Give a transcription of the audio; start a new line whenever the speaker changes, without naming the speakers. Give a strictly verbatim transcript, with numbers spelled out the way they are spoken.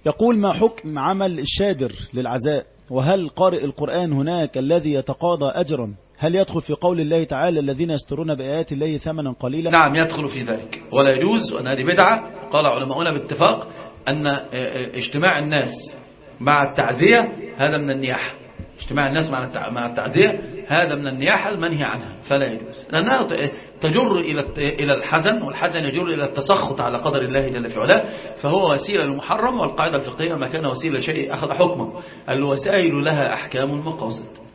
يقول: ما حكم عمل الشادر للعزاء؟ وهل قارئ القرآن هناك الذي يتقاضى أجرا؟ هل يدخل في قول الله تعالى: الذين يشترون بآيات الله ثمنا قليلا؟
نعم يدخل في ذلك، ولا يجوز، وأن هذه بدعة. قال علماؤنا باتفاق أن اجتماع الناس مع التعزية هذا من النياحة. اجتماع الناس مع التعزية هذا من النياحة المنهي عنها، فلا يجوز، لأنها تجر إلى الحزن، والحزن يجر إلى التسخط على قدر الله جل في علاه، فهو وسيلة للمحرم. والقاعدة الفقهية: ما كان وسيلة شيء أخذ حكمه، الوسائل لها أحكام المقاصد.